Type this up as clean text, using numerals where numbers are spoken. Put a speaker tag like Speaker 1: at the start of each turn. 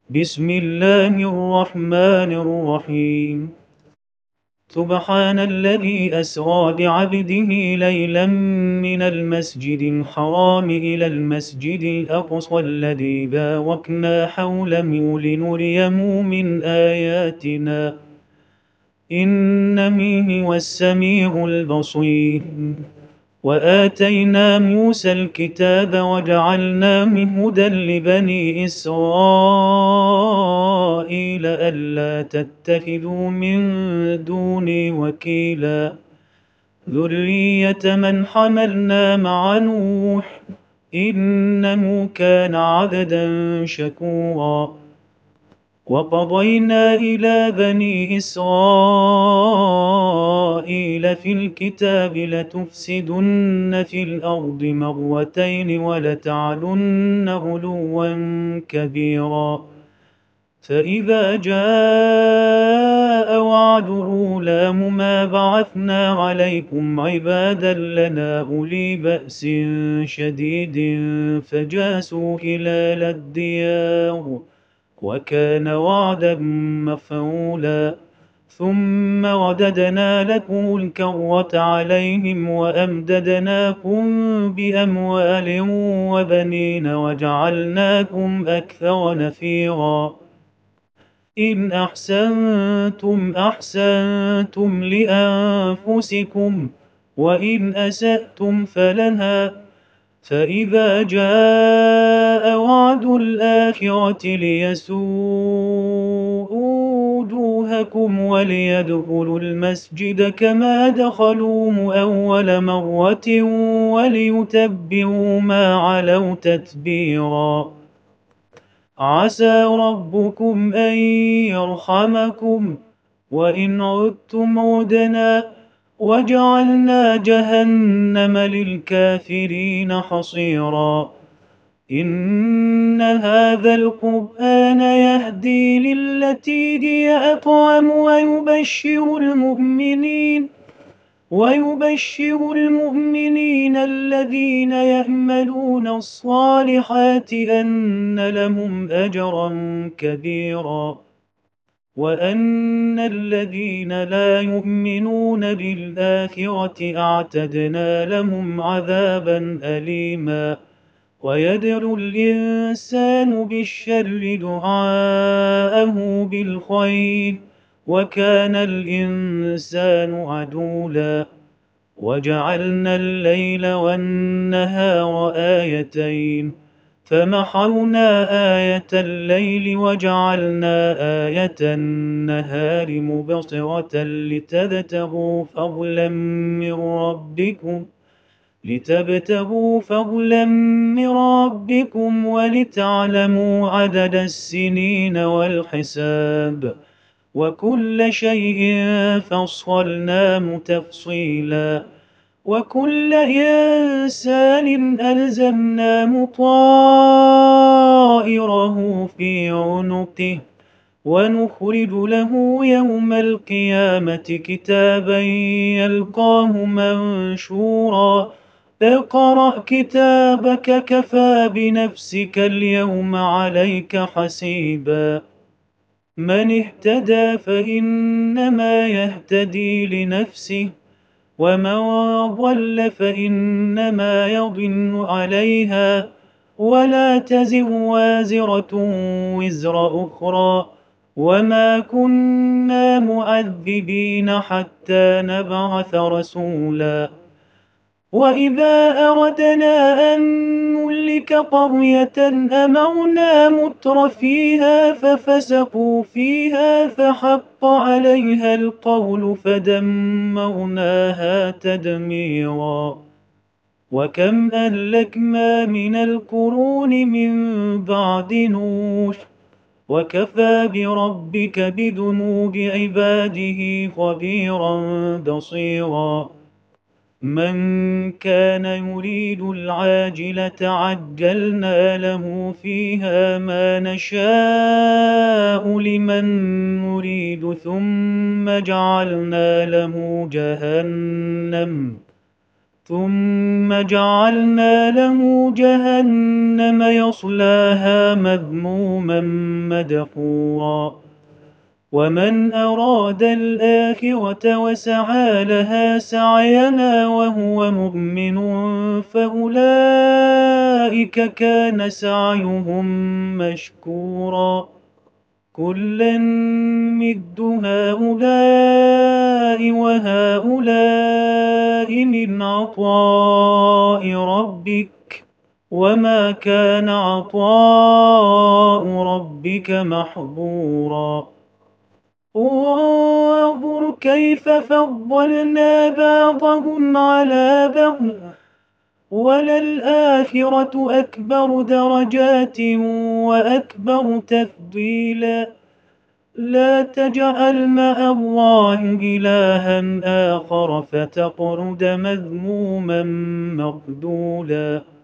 Speaker 1: بسم الله الرحمن الرحيم. سبحان الذي أسرى بعبده ليلا من المسجد الحرام إلى المسجد الأقصى الذي باركنا حوله لنريه من آياتنا إنه هو السميع البصير. وآتينا موسى الكتاب وجعلناه هدى لبني إسرائيل ألا تتخذوا من دوني وكيلا ذرية من حملنا مع نوح إنه كان عبدا شكورا. وقضينا إلى بني إسرائيل في الكتاب لتفسدن في الأرض مرتين ولتعلن علوا كبيرا. فإذا جاء وعد أولاهما بعثنا عليكم عبادا لنا أولي بأس شديد فجاسوا خلال الديار وكان وعدا مفعولا. ثم رددنا لكم الكرة عليهم وأمددناكم بأموال وبنين وجعلناكم أكثر نفيرا. إن أحسنتم أحسنتم لأنفسكم وإن أسأتم فلها. فإذا جاء وعد الآخرة ليسوءوا وجوهكم وليدخلوا المسجد كما دخلوه أول مرة وليتبعوا ما علوا تتبيرا. عسى ربكم أن يرحمكم وإن عدتم عدنا وجعلنا جهنم للكافرين حصيرا. إن هذا القرآن يهدي للتي هي أقوم ويبشر المؤمنين الذين يعملون الصالحات أن لهم أجرا كبيرا وأن الذين لا يؤمنون بالآخرة أعتدنا لهم عذابا أليما. ويدعو الإنسان بالشر دعاءه بالخير وكان الإنسان عجولا. وجعلنا الليل والنهار آيتين فمحونا آية الليل وجعلنا آية النهار مبصرة لتبتغوا فضلا من ربكم ولتعلموا عدد السنين والحساب وكل شيء فصلناه تفصيلا. وكل إنسان ألزمناه طائره في عنقه ونخرج له يوم القيامة كتابا يلقاه منشورا. اقرأ كتابك كفى بنفسك اليوم عليك حسيبا. من اهتدى فإنما يهتدي لنفسه ومن ضل فإنما يضل عليها ولا تزر وازرة وزر أخرى وما كنا معذبين حتى نبعث رسولا. وإذا أردنا أن نهلك قرية أمرنا مترفيها ففسقوا فيها فحق عليها القول فدمرناها تدميرا. وكم أهلكنا من القرون من بعد نوح وكفى بربك بذنوب عباده خبيرا بصيرا. من كان يريد العاجلة عجلنا له فيها ما نشاء لمن نريد ثم جعلنا له جهنم يصلاها مذموما مدحورا ومن أراد الآخرة وسعى لها سعيها وهو مؤمن فأولئك كان سعيهم مشكورا كلا نمد هؤلاء وهؤلاء من عطاء ربك وما كان عطاء ربك محظورا وانظر كيف فضلنا بعضهم على بعض وللآخرة أكبر درجات وأكبر تفضيلا لا تجعل مع الله إلها آخر فتقعد مذموما مخذولا